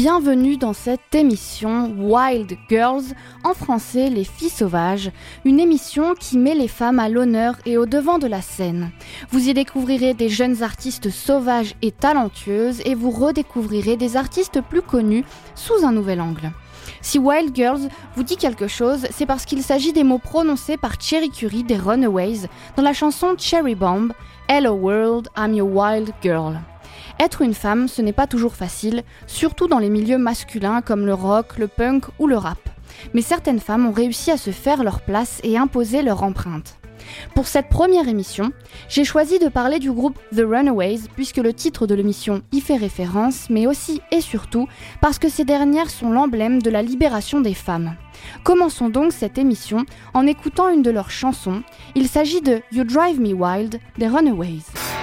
Bienvenue dans cette émission Wild Girls, en français les filles sauvages, une émission qui met les femmes à l'honneur et au devant de la scène. Vous y découvrirez des jeunes artistes sauvages et talentueuses et vous redécouvrirez des artistes plus connus sous un nouvel angle. Si Wild Girls vous dit quelque chose, c'est parce qu'il s'agit des mots prononcés par Cherie Currie des Runaways dans la chanson Cherry Bomb « Hello World, I'm your wild girl ». Être une femme, ce n'est pas toujours facile, surtout dans les milieux masculins comme le rock, le punk ou le rap. Mais certaines femmes ont réussi à se faire leur place et imposer leur empreinte. Pour cette première émission, j'ai choisi de parler du groupe The Runaways puisque le titre de l'émission y fait référence, mais aussi et surtout parce que ces dernières sont l'emblème de la libération des femmes. Commençons donc cette émission en écoutant une de leurs chansons. Il s'agit de You Drive Me Wild des Runaways.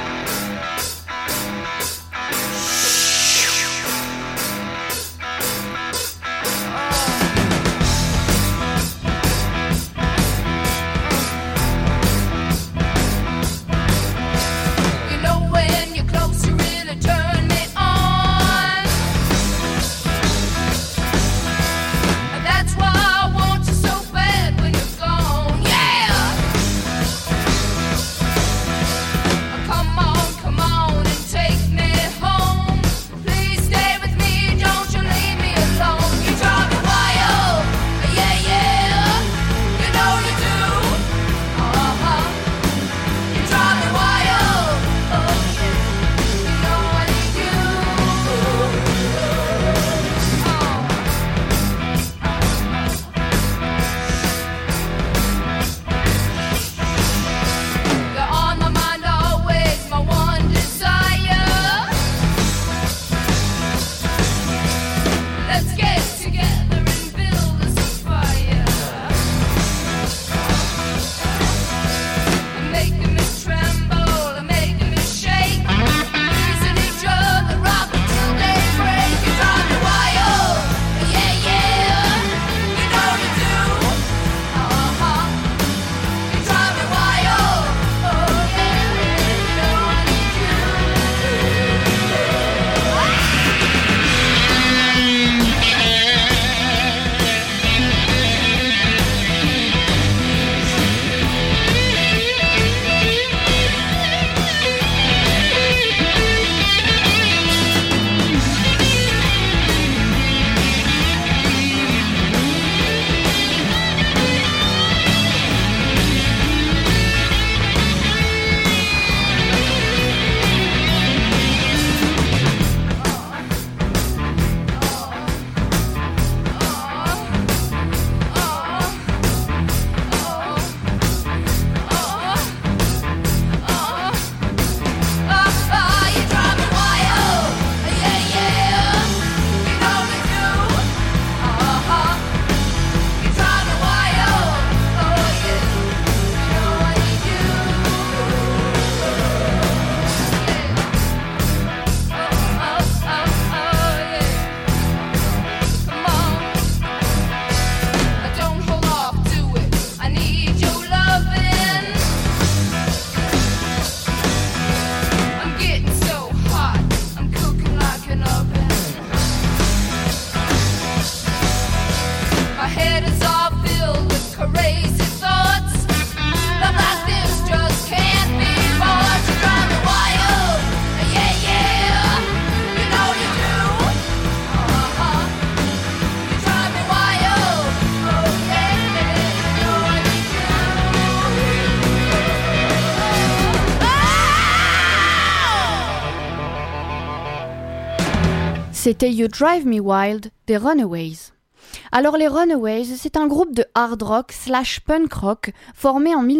C'était You Drive Me Wild des Runaways. Alors les Runaways, c'est un groupe de hard rock / punk rock formé en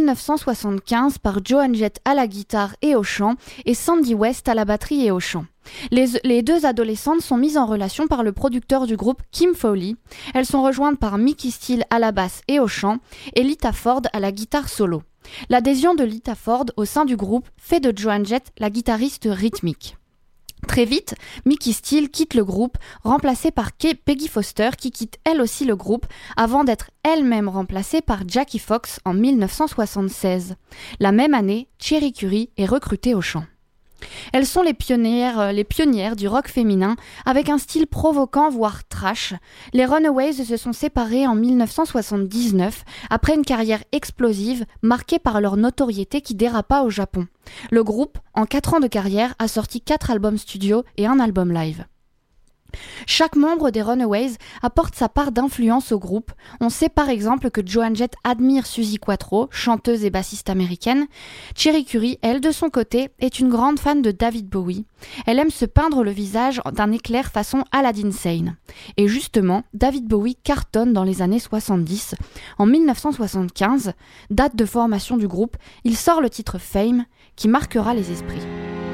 1975 par Joan Jett à la guitare et au chant et Sandy West à la batterie et au chant. Les deux adolescentes sont mises en relation par le producteur du groupe Kim Fowley. Elles sont rejointes par Mickey Steele à la basse et au chant et Lita Ford à la guitare solo. L'adhésion de Lita Ford au sein du groupe fait de Joan Jett la guitariste rythmique. Très vite, Mickey Steele quitte le groupe, remplacée par Peggy Foster qui quitte elle aussi le groupe avant d'être elle-même remplacée par Jackie Fox en 1976. La même année, Cherie Currie est recrutée au chant. Elles sont les pionnières du rock féminin, avec un style provoquant voire trash. Les Runaways se sont séparées en 1979, après une carrière explosive marquée par leur notoriété qui dérapa au Japon. Le groupe, en 4 ans de carrière, a sorti 4 albums studio et un album live. Chaque membre des Runaways apporte sa part d'influence au groupe. On sait par exemple que Joan Jett admire Suzi Quatro, chanteuse et bassiste américaine. Cherie Currie, elle de son côté, est une grande fan de David Bowie. Elle aime se peindre le visage d'un éclair façon Aladdin Sane. Et justement, David Bowie cartonne dans les années 70. En 1975, date de formation du groupe, il sort le titre Fame qui marquera les esprits.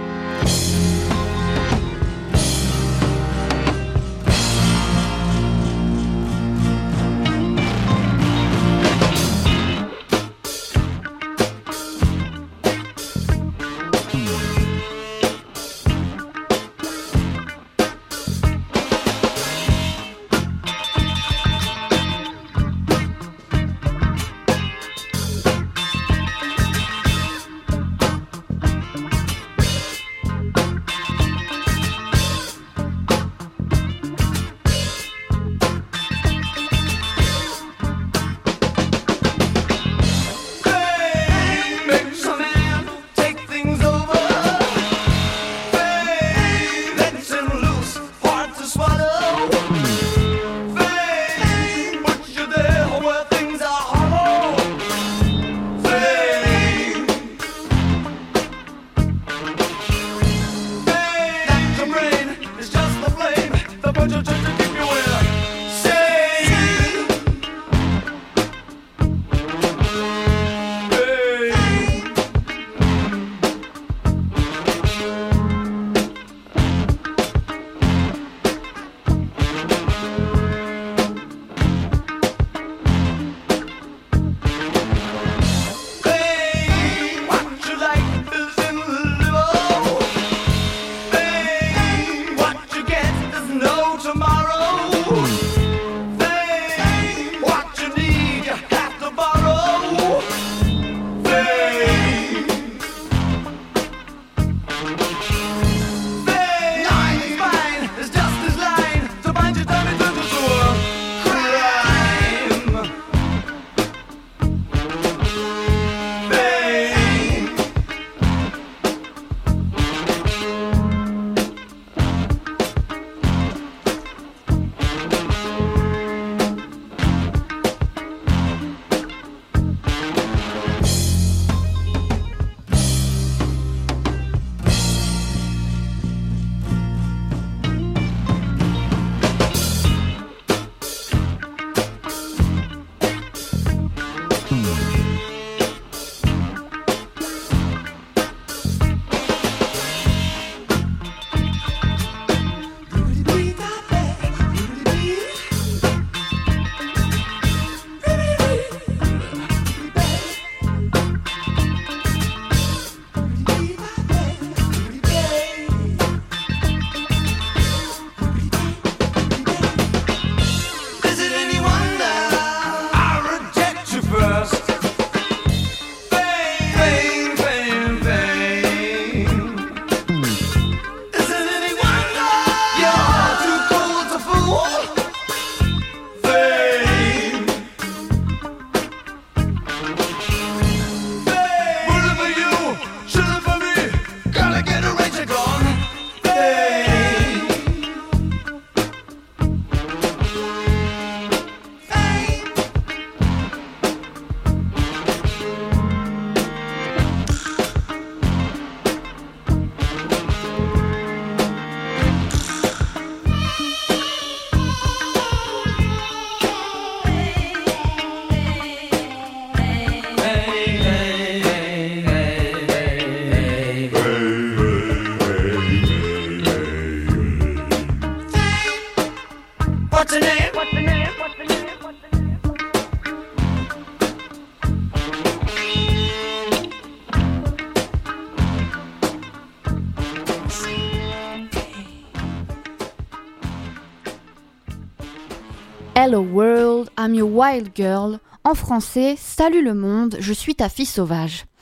Hello World, I'm your wild girl. En français, salut le monde, je suis ta fille sauvage.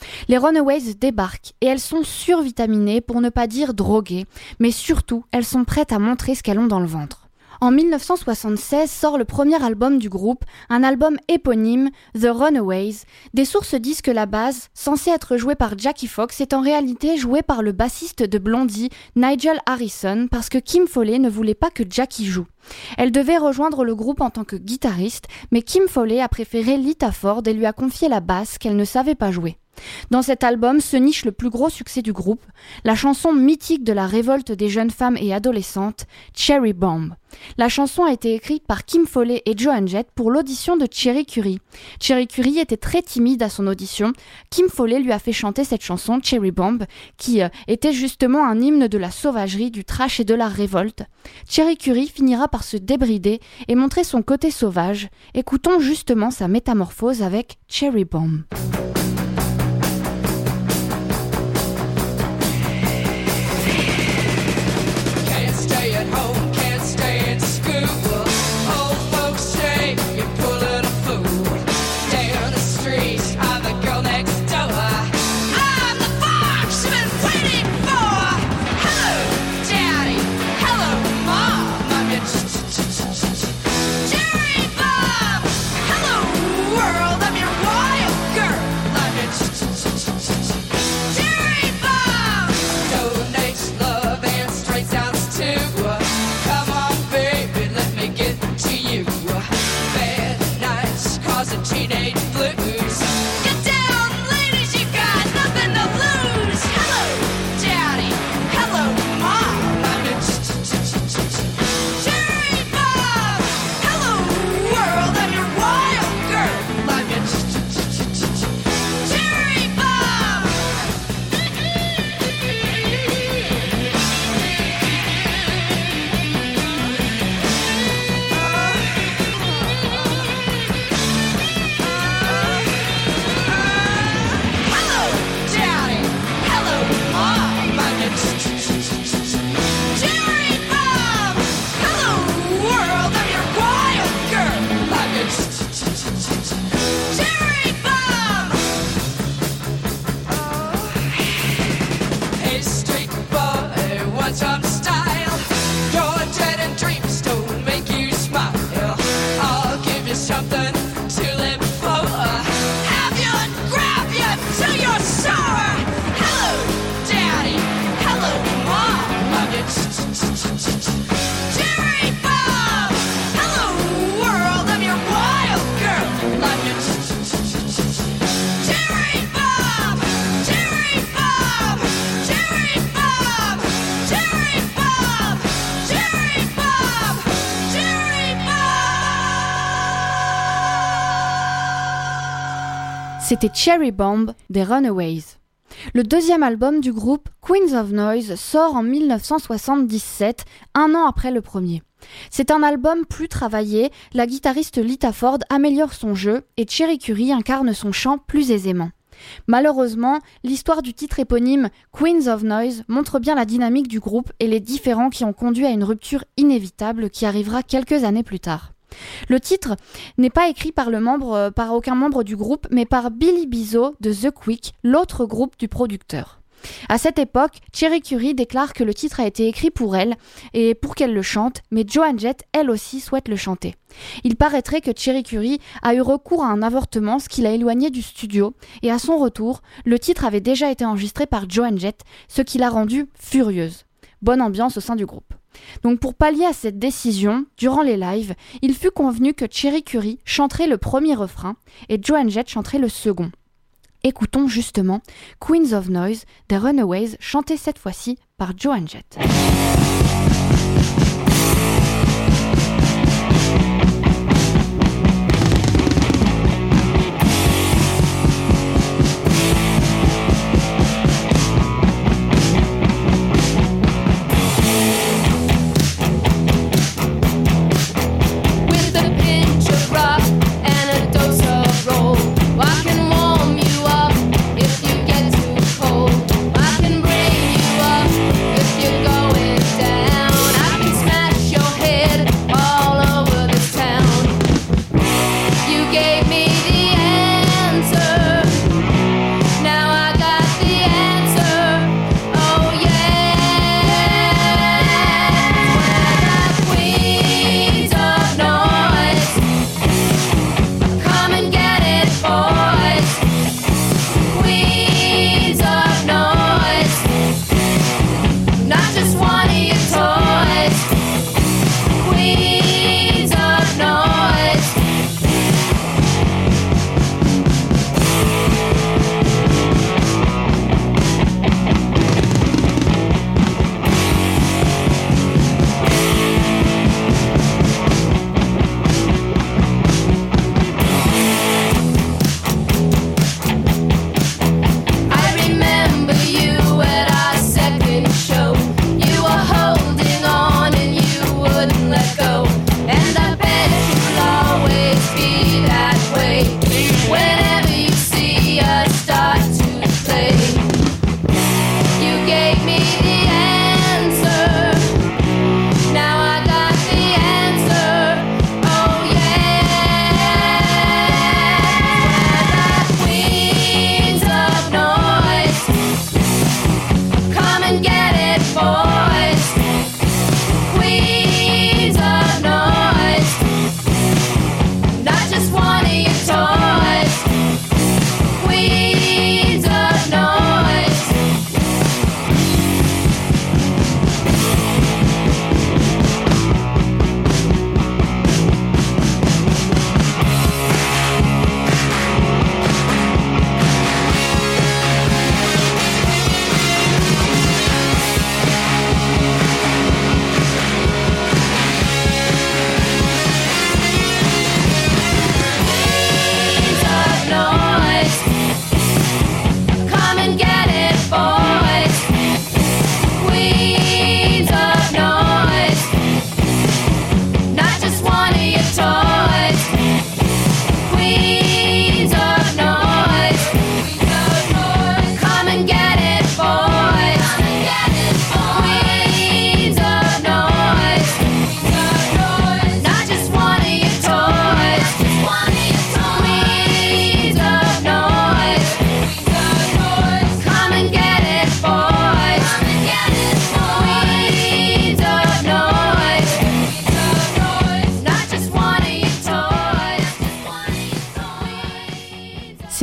Les Runaways débarquent et elles sont survitaminées pour ne pas dire droguées, mais surtout elles sont prêtes à montrer ce qu'elles ont dans le ventre. En 1976 sort le premier album du groupe, un album éponyme, The Runaways. Des sources disent que la basse, censée être jouée par Jackie Fox, est en réalité jouée par le bassiste de Blondie, Nigel Harrison, parce que Kim Fowley ne voulait pas que Jackie joue. Elle devait rejoindre le groupe en tant que guitariste, mais Kim Fowley a préféré Lita Ford et lui a confié la basse qu'elle ne savait pas jouer. Dans cet album se niche le plus gros succès du groupe, la chanson mythique de la révolte des jeunes femmes et adolescentes, Cherry Bomb. La chanson a été écrite par Kim Fowley et Joan Jett pour l'audition de Cherie Currie. Cherie Currie était très timide à son audition. Kim Fowley lui a fait chanter cette chanson, Cherry Bomb, qui était justement un hymne de la sauvagerie, du trash et de la révolte. Cherie Currie finira par se débrider et montrer son côté sauvage. Écoutons justement sa métamorphose avec Cherry Bomb. C'était Cherry Bomb des Runaways. Le deuxième album du groupe, Queens of Noise, sort en 1977, un an après le premier. C'est un album plus travaillé, la guitariste Lita Ford améliore son jeu et Cherie Currie incarne son chant plus aisément. Malheureusement, l'histoire du titre éponyme Queens of Noise montre bien la dynamique du groupe et les différends qui ont conduit à une rupture inévitable qui arrivera quelques années plus tard. Le titre n'est pas écrit par aucun membre du groupe, mais par Billy Bizot de The Quick, l'autre groupe du producteur. À cette époque, Cherie Currie déclare que le titre a été écrit pour elle et pour qu'elle le chante, mais Joan Jett, elle aussi, souhaite le chanter. Il paraîtrait que Cherie Currie a eu recours à un avortement, ce qui l'a éloignée du studio, et à son retour, le titre avait déjà été enregistré par Joan Jett, ce qui l'a rendue furieuse. Bonne ambiance au sein du groupe. Donc pour pallier à cette décision, durant les lives, il fut convenu que Cherie Currie chanterait le premier refrain et Joan Jett chanterait le second. Écoutons justement Queens of Noise des Runaways, chanté cette fois-ci par Joan Jett. Down.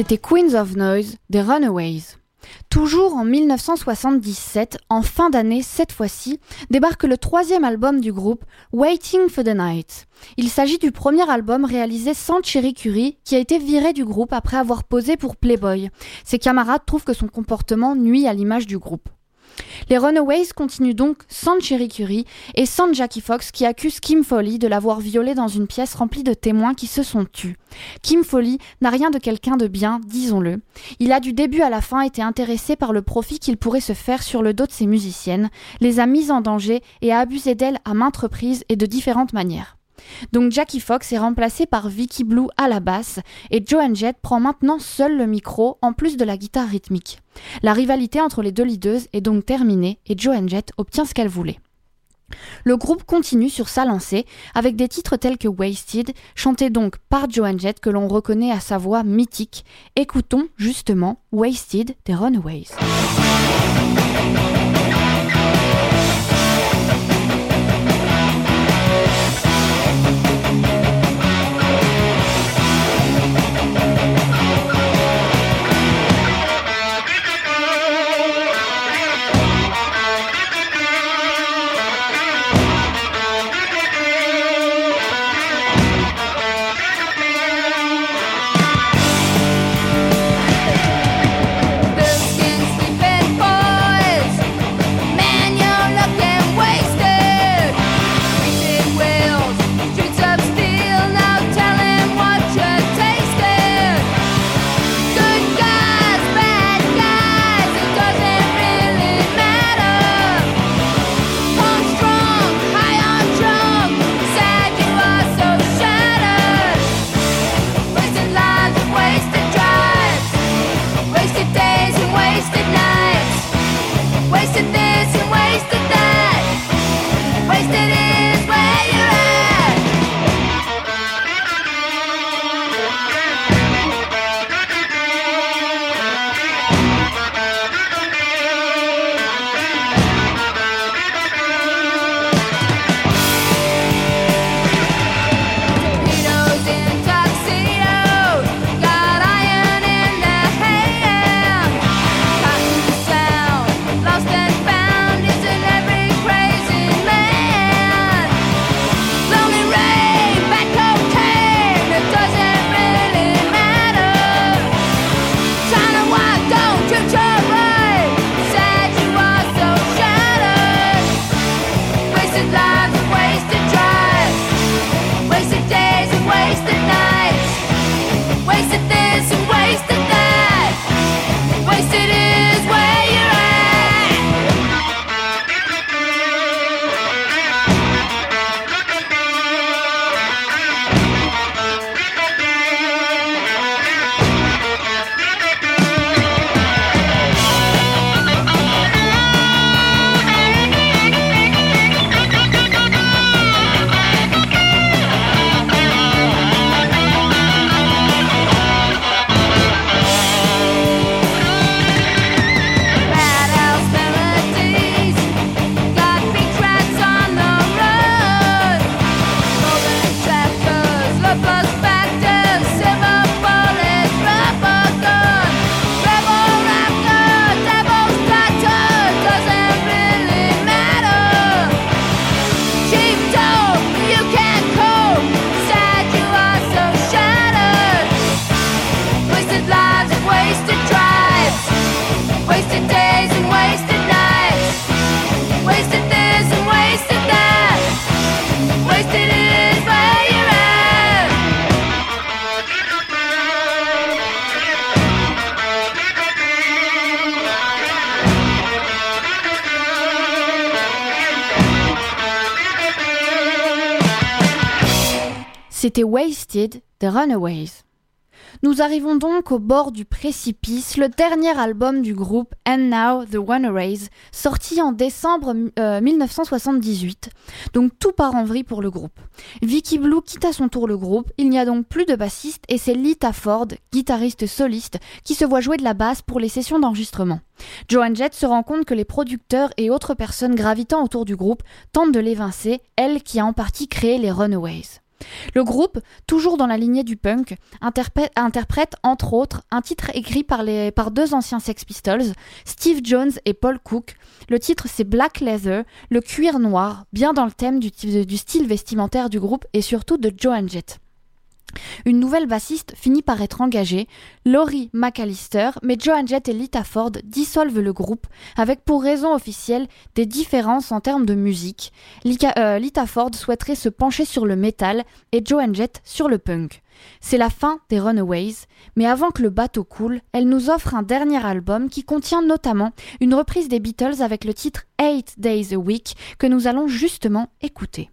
C'était Queens of Noise des Runaways. Toujours en 1977, en fin d'année cette fois-ci, débarque le 3e album du groupe, Waiting for the Night. Il s'agit du premier album réalisé sans Cherie Currie, qui a été viré du groupe après avoir posé pour Playboy. Ses camarades trouvent que son comportement nuit à l'image du groupe. Les Runaways continuent donc sans Cherie Currie et sans Jackie Fox qui accuse Kim Fowley de l'avoir violée dans une pièce remplie de témoins qui se sont tus. Kim Fowley n'a rien de quelqu'un de bien, disons-le. Il a du début à la fin été intéressé par le profit qu'il pourrait se faire sur le dos de ses musiciennes, les a mises en danger et a abusé d'elles à maintes reprises et de différentes manières. Donc Jackie Fox est remplacée par Vicky Blue à la basse et Joan Jett prend maintenant seul le micro en plus de la guitare rythmique. La rivalité entre les deux leaders est donc terminée et Joan Jett obtient ce qu'elle voulait. Le groupe continue sur sa lancée avec des titres tels que Wasted, chantés donc par Joan Jett que l'on reconnaît à sa voix mythique. Écoutons justement Wasted des Runaways. C'était Wasted des Runaways. Nous arrivons donc au bord du précipice, le dernier album du groupe And Now the Runaways, sorti en décembre 1978. Donc tout part en vrille pour le groupe. Vicky Blue quitte à son tour le groupe, il n'y a donc plus de bassiste et c'est Lita Ford, guitariste soliste, qui se voit jouer de la basse pour les sessions d'enregistrement. Joan Jett se rend compte que les producteurs et autres personnes gravitant autour du groupe tentent de l'évincer, elle qui a en partie créé les Runaways. Le groupe, toujours dans la lignée du punk, interprète entre autres un titre écrit par deux anciens Sex Pistols, Steve Jones et Paul Cook. Le titre c'est Black Leather, le cuir noir, bien dans le thème du style vestimentaire du groupe et surtout de Joan Jett. Une nouvelle bassiste finit par être engagée, Laurie McAllister, mais Joan Jett et Lita Ford dissolvent le groupe, avec pour raison officielle des différences en termes de musique. Lita Ford souhaiterait se pencher sur le métal et Joan Jett sur le punk. C'est la fin des Runaways, mais avant que le bateau coule, elle nous offre un dernier album qui contient notamment une reprise des Beatles avec le titre 8 Days a Week que nous allons justement écouter.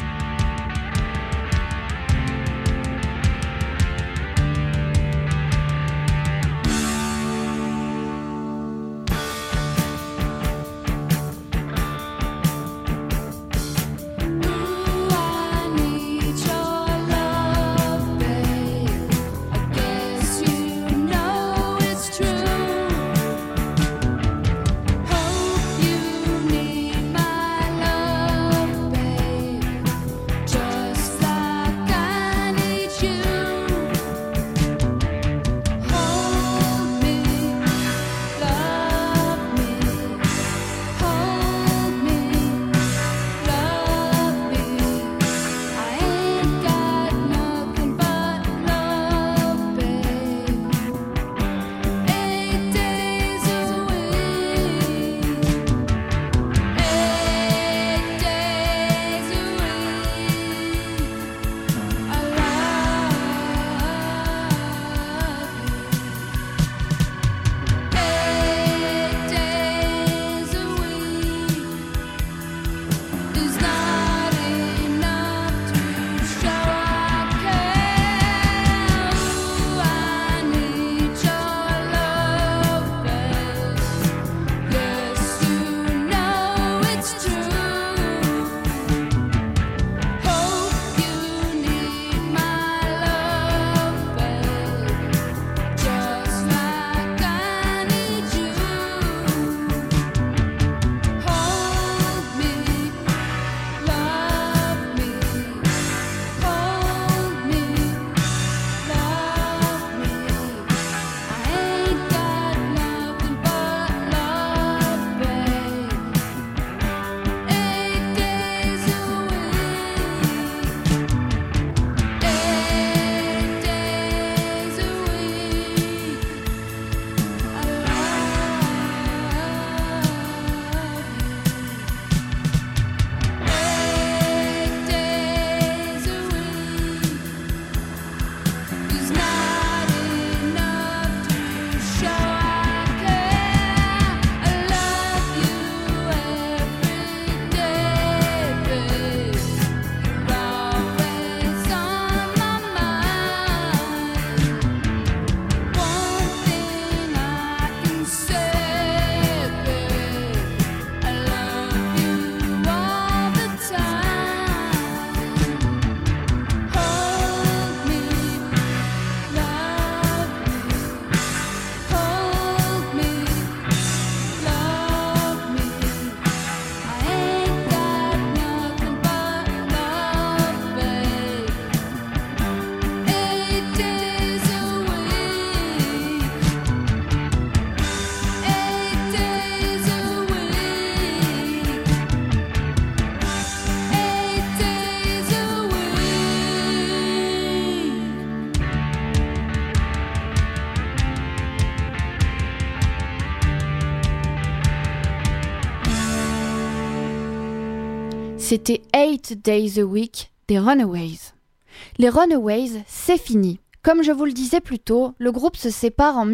C'était 8 Days a Week des Runaways. Les Runaways, c'est fini. Comme je vous le disais plus tôt, le groupe se sépare en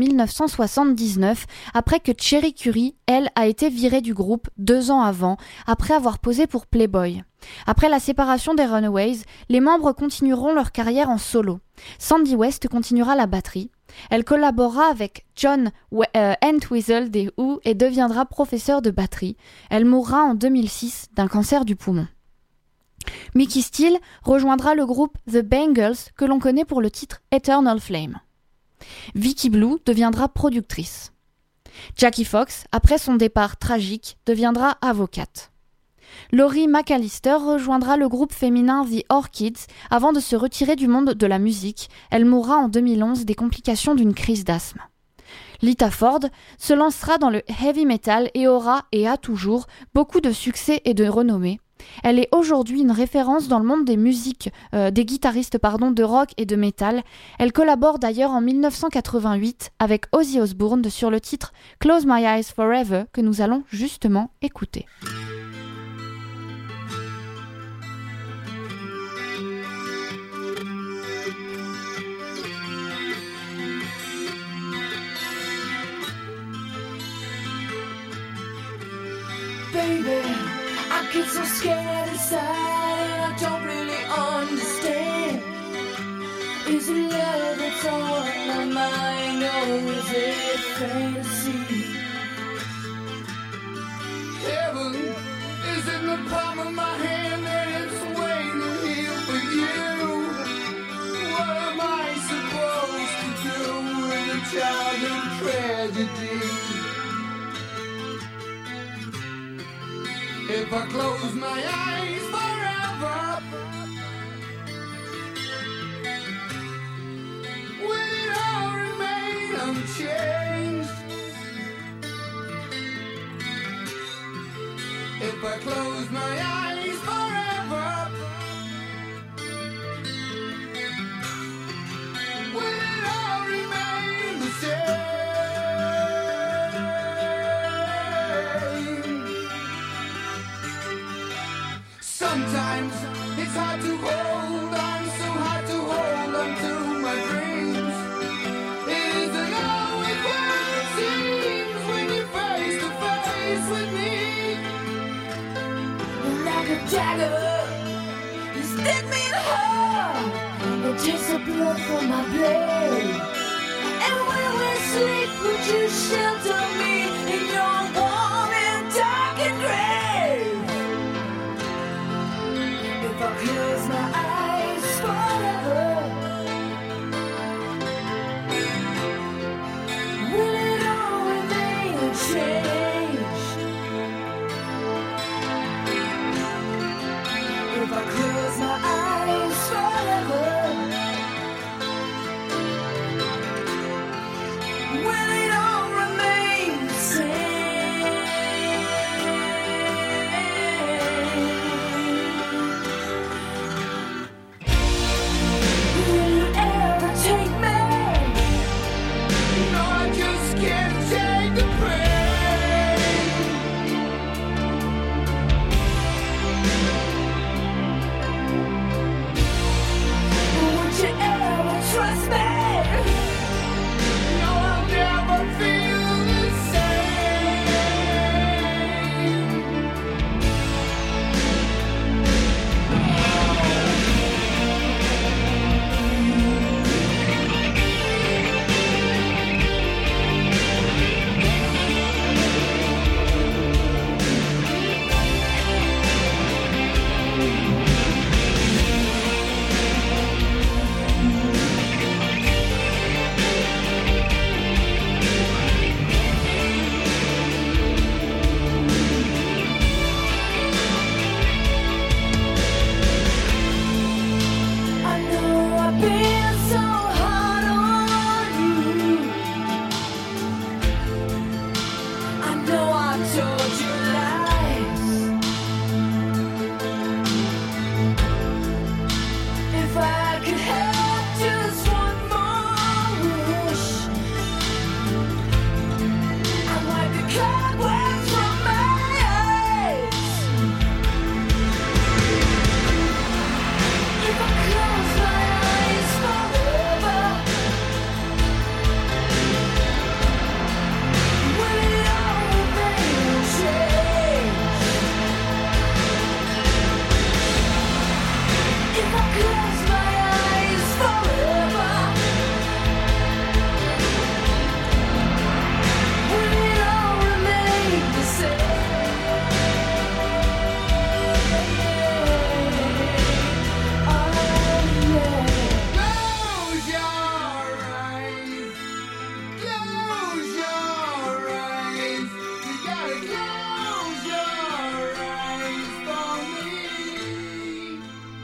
1979 après que Cherie Currie, elle, a été virée du groupe 2 ans avant, après avoir posé pour Playboy. Après la séparation des Runaways, les membres continueront leur carrière en solo. Sandy West continuera la batterie. Elle collaborera avec John Entwistle des Who et deviendra professeure de batterie. Elle mourra en 2006 d'un cancer du poumon. Mickey Steele rejoindra le groupe The Bangles que l'on connaît pour le titre Eternal Flame. Vicky Blue deviendra productrice. Jackie Fox, après son départ tragique, deviendra avocate. Laurie McAllister rejoindra le groupe féminin The Orchids avant de se retirer du monde de la musique. Elle mourra en 2011 des complications d'une crise d'asthme. Lita Ford se lancera dans le heavy metal et aura, et a toujours, beaucoup de succès et de renommée. Elle est aujourd'hui une référence dans le monde des guitaristes de rock et de metal. Elle collabore d'ailleurs en 1988 avec Ozzy Osbourne sur le titre Close My Eyes Forever que nous allons justement écouter. Baby, I get so scared inside and I don't really understand. Is it love that's on my mind or is it fantasy? Heaven is in the palm of my hand and it's waiting here for you. What am I supposed to do with a child in tragedy? If I close my eyes forever, will it all remain unchanged? If I close my eyes forever, will it all remain the same? Sometimes it's hard to hold on, so hard to hold on to my dreams. It isn't always what it seems when you're face to face with me. You're like a dagger, you stick me in the heart and takes the blood from my blade. And when we sleep, would you shelter me in your warm and darkened grave? If I close my eyes forever, will it all remain unchanged? If I close my eyes forever, will it all remain the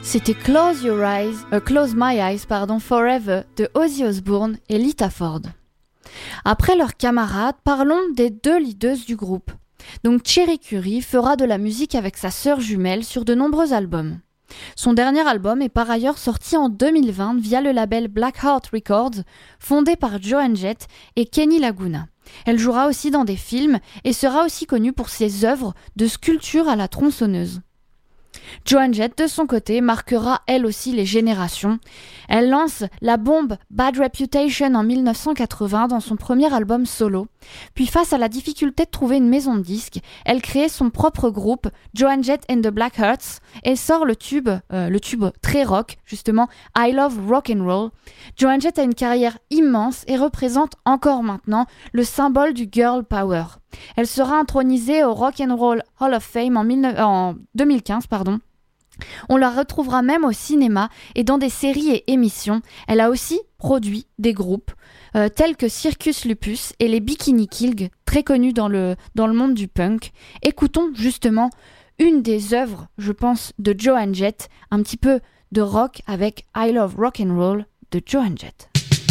C'était Close My Eyes, Forever de Ozzy Osbourne et Lita Ford. Après leurs camarades, parlons des deux leaders du groupe. Donc Cherie Currie fera de la musique avec sa sœur jumelle sur de nombreux albums. Son dernier album est par ailleurs sorti en 2020 via le label Blackheart Records, fondé par Joan Jett et Kenny Laguna. Elle jouera aussi dans des films et sera aussi connue pour ses œuvres de sculpture à la tronçonneuse. Joan Jett, de son côté, marquera elle aussi les générations. Elle lance la bombe Bad Reputation en 1980 dans son premier album solo. Puis face à la difficulté de trouver une maison de disques, elle crée son propre groupe, Joan Jett and the Blackhearts, et sort le tube très rock, justement I Love Rock'n'Roll. Joan Jett a une carrière immense et représente encore maintenant le symbole du girl power. Elle sera intronisée au Rock and Roll Hall of Fame en 2015. On la retrouvera même au cinéma et dans des séries et émissions. Elle a aussi produit des groupes tels que Circus Lupus et les Bikini Kill, très connus dans le monde du punk. Écoutons justement une des œuvres, je pense, de Joan Jett, un petit peu de rock avec I Love Rock'n'Roll de Joan Jett.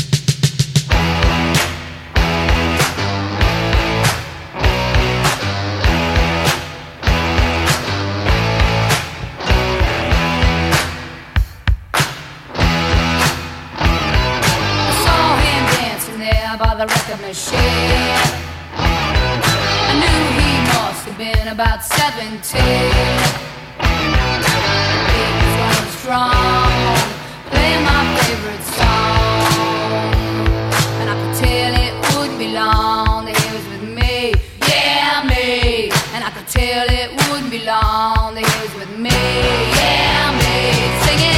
By the record machine, I knew he must have been about 17. He was running strong, playing my favorite song, and I could tell it wouldn't be long that he was with me, yeah me. And I could tell it wouldn't be long that he was with me, yeah me. Singing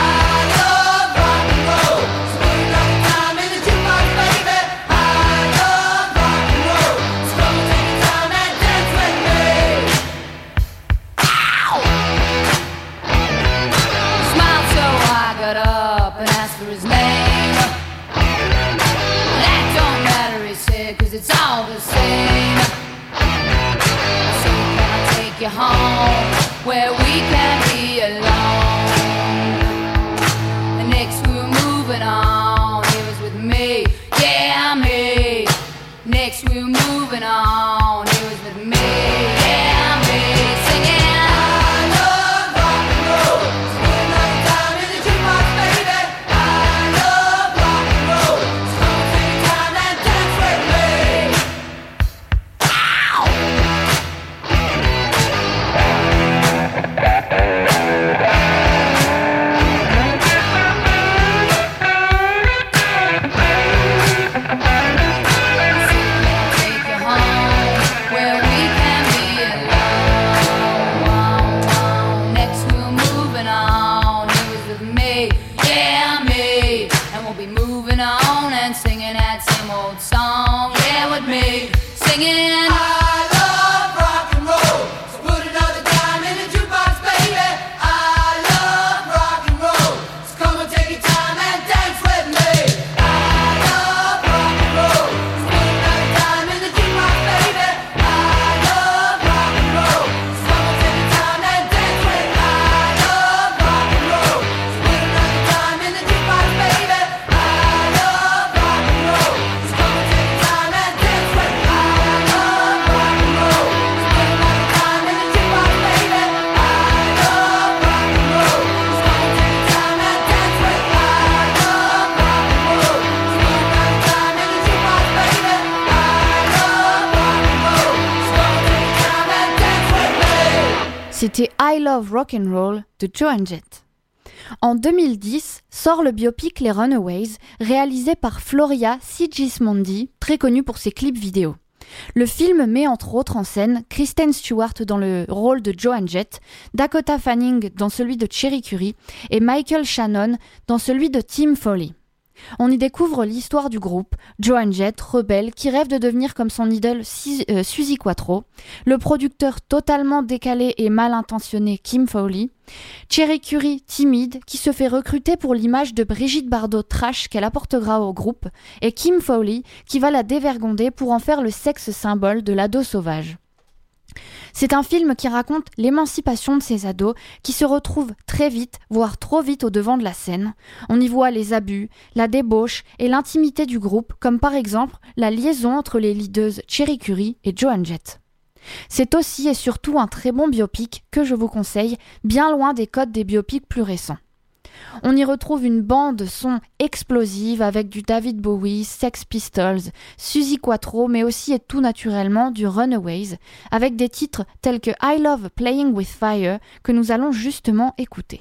it's all the same. So can I take you home where we can be alone? And next we were moving on. He was with me, yeah me. Next we were moving on. He was with me, yeah me. Singing I love rock and roll. Spend another time in the jukebox, baby. I love rock and roll. So come and take your time and dance with me. Singing I love rock and roll. So put another dime in the jukebox, baby. I love rock and roll. So come and take your time and dance with me. I love rock and roll. So put another dime in the jukebox, baby. I love rock and roll. So come and take your time and dance with me. I love rock and roll. So put another dime in the jukebox, baby. I love rock and roll. So come and take your time and dance with me. C'était I Love Rock'n'Roll de Joan Jett. En 2010, sort le biopic Les Runaways, réalisé par Floria Sigismondi, très connue pour ses clips vidéo. Le film met entre autres en scène Kristen Stewart dans le rôle de Joan Jett, Dakota Fanning dans celui de Cherie Currie et Michael Shannon dans celui de Tim Foley. On y découvre l'histoire du groupe, Joan Jett, rebelle, qui rêve de devenir comme son idole Suzi Quatro, le producteur totalement décalé et mal intentionné Kim Fowley, Cherie Currie, timide, qui se fait recruter pour l'image de Brigitte Bardot trash qu'elle apportera au groupe, et Kim Fowley, qui va la dévergonder pour en faire le sexe symbole de l'ado sauvage. C'est un film qui raconte l'émancipation de ces ados qui se retrouvent très vite, voire trop vite au devant de la scène. On y voit les abus, la débauche et l'intimité du groupe, comme par exemple la liaison entre les leaders Cherie Currie et Joan Jett. C'est aussi et surtout un très bon biopic que je vous conseille, bien loin des codes des biopics plus récents. On y retrouve une bande son explosive avec du David Bowie, Sex Pistols, Suzi Quatro, mais aussi et tout naturellement du Runaways, avec des titres tels que I Love Playing with Fire que nous allons justement écouter.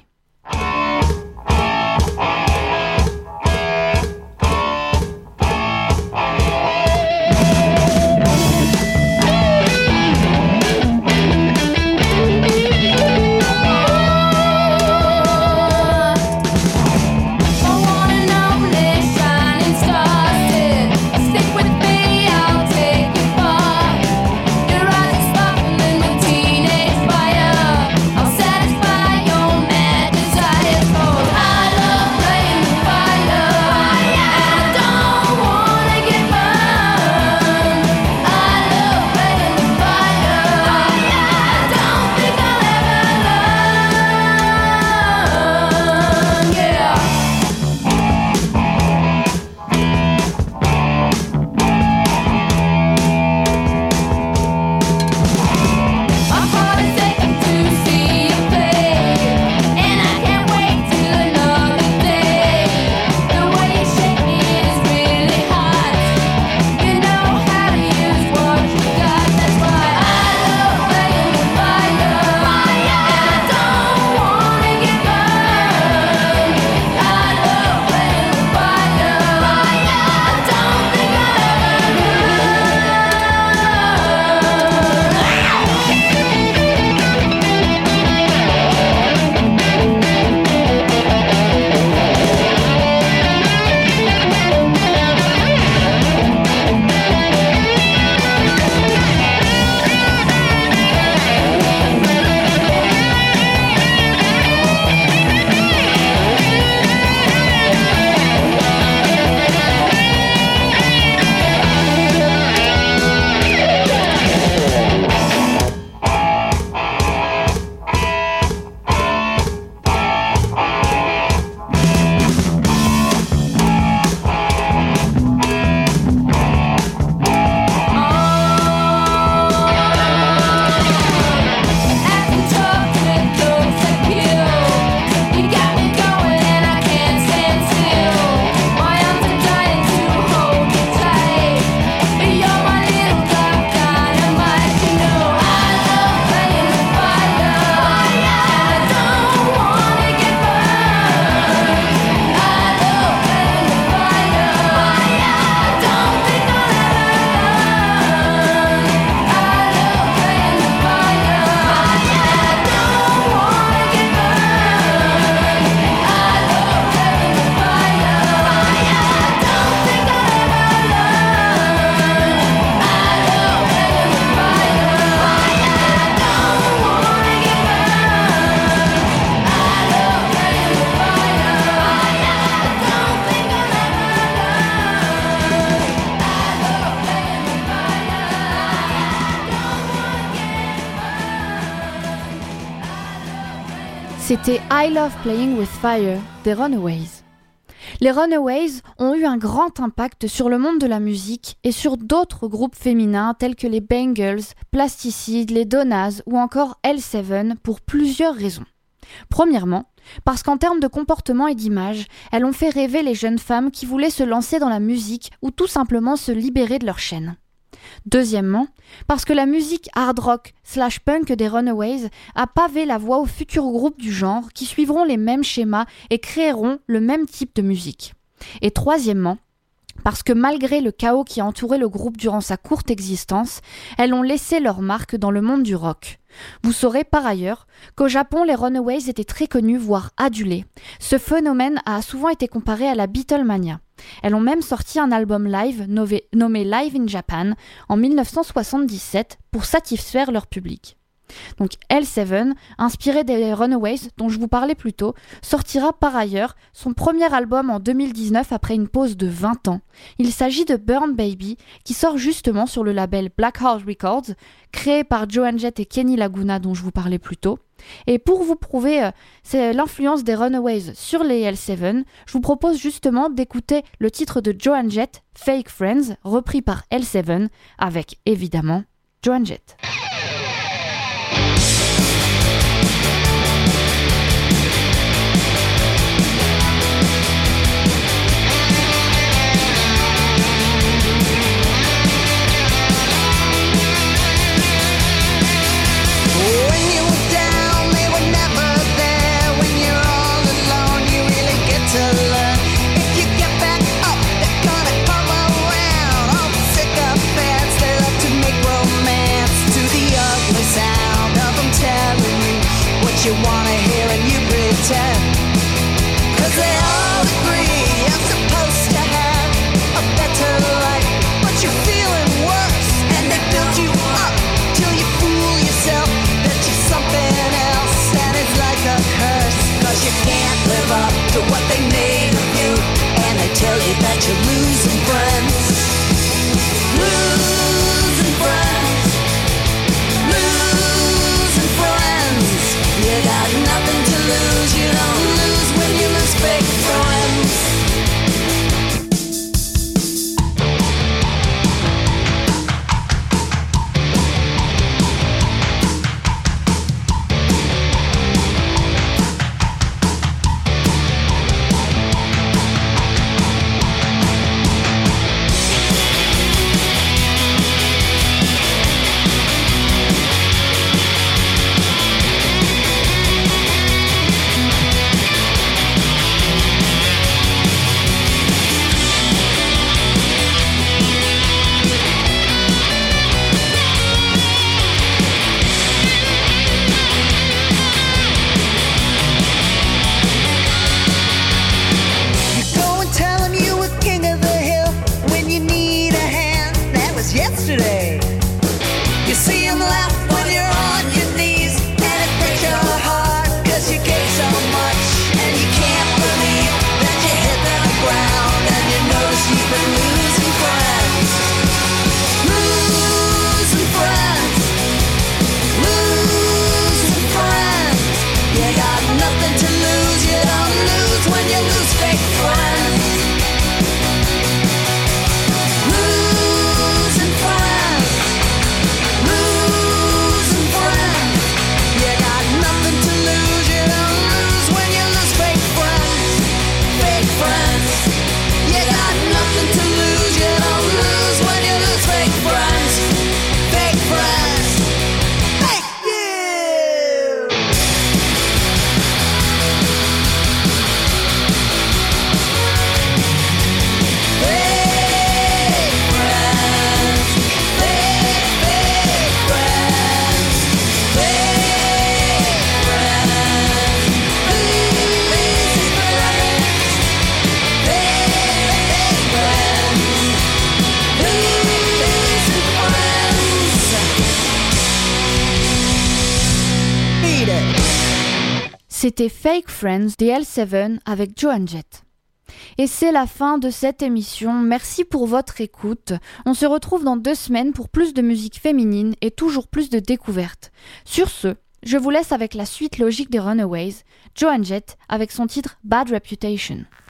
C'était I Love Playing with Fire des Runaways. Les Runaways ont eu un grand impact sur le monde de la musique et sur d'autres groupes féminins tels que les Bangles, Plasticide, les Donnas ou encore L7 pour plusieurs raisons. Premièrement, parce qu'en termes de comportement et d'image, elles ont fait rêver les jeunes femmes qui voulaient se lancer dans la musique ou tout simplement se libérer de leur chaîne. Deuxièmement, parce que la musique hard rock / punk des Runaways a pavé la voie aux futurs groupes du genre qui suivront les mêmes schémas et créeront le même type de musique. Et troisièmement, parce que malgré le chaos qui a entouré le groupe durant sa courte existence, elles ont laissé leur marque dans le monde du rock. Vous saurez par ailleurs qu'au Japon, les Runaways étaient très connus, voire adulés. Ce phénomène a souvent été comparé à la Beatlemania. Elles ont même sorti un album live nommé Live in Japan en 1977 pour satisfaire leur public. Donc L7, inspiré des Runaways dont je vous parlais plus tôt, sortira par ailleurs son premier album en 2019 après une pause de 20 ans. Il s'agit de Burn Baby qui sort justement sur le label Black Heart Records, créé par Joan Jett et Kenny Laguna dont je vous parlais plus tôt. Et pour vous prouver c'est l'influence des Runaways sur les L7, je vous propose justement d'écouter le titre de Joan Jett, Fake Friends, repris par L7, avec évidemment Joan Jett. You wanna hear and you pretend, 'cause they all agree you're supposed to have a better life, but you're feeling worse, and they build you up till you fool yourself that you're something else, and it's like a curse, 'cause you can't live up to what they made of you, and they tell you that you're losing friends. Losing friends. Losing friends. You got nothing to lose, you don't lose when you lose fake friends. Yesterday, you see him laugh when you're on your knees, and it breaks your heart 'cause you gave so much, and you can't believe that you hit the ground, and you notice you've been losing friends. Losing friends. Losing friends. You got nothing to lose, you don't lose when you lose fake friends. C'était Fake Friends des L7 avec Joan Jett. Et c'est la fin de cette émission. Merci pour votre écoute. On se retrouve dans 2 semaines pour plus de musique féminine et toujours plus de découvertes. Sur ce, je vous laisse avec la suite logique des Runaways, Joan Jett avec son titre Bad Reputation.